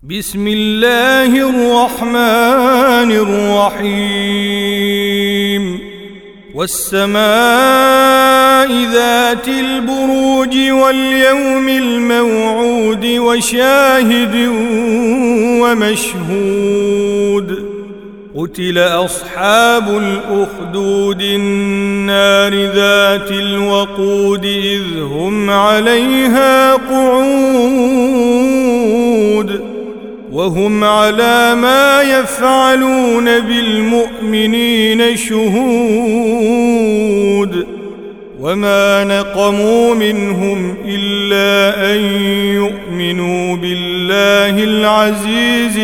بسم الله الرحمن الرحيم والسماء ذات البروج واليوم الموعود وشاهد ومشهود قتل أصحاب الأخدود النار ذات الوقود إذ هم عليها قعود وهم على ما يفعلون بالمؤمنين شهود وما نقموا منهم إلا أن يؤمنوا بالله العزيز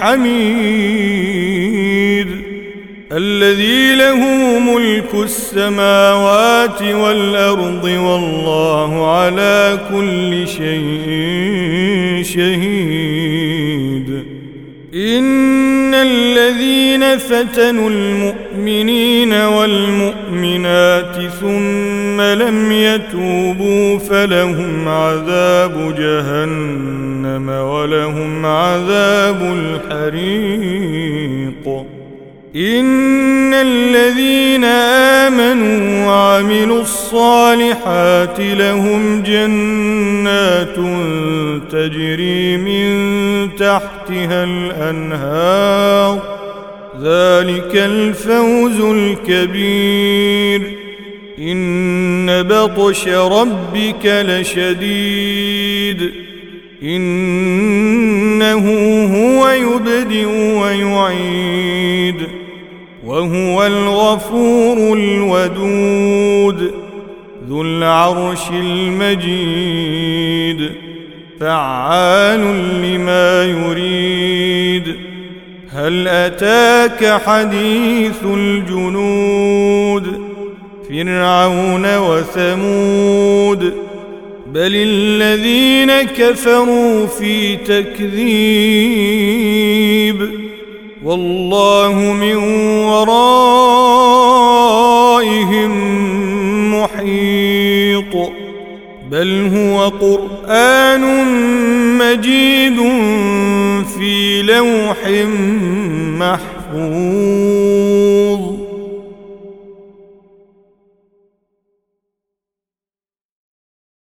الحميد الذي له ملك السماوات والأرض والله على كل شيء شهيد. إن الذين فتنوا المؤمنين والمؤمنات ثم لم يتوبوا فلهم عذاب جهنم ولهم عذاب الحريق. إن الذين آمنوا وعملوا الصالحات لهم جنات تجري من تحتها الأنهار ذلك الفوز الكبير. إن بطش ربك لشديد إنه هو يبدئ ويعيد وهو الغفور الودود ذو العرش المجيد فعال لما يريد. هل أتاك حديث الجنود فرعون وثمود بل الذين كفروا في تكذيب والله من ورائهم محيط. بل هو قرآن مجيد في لوح محفوظ.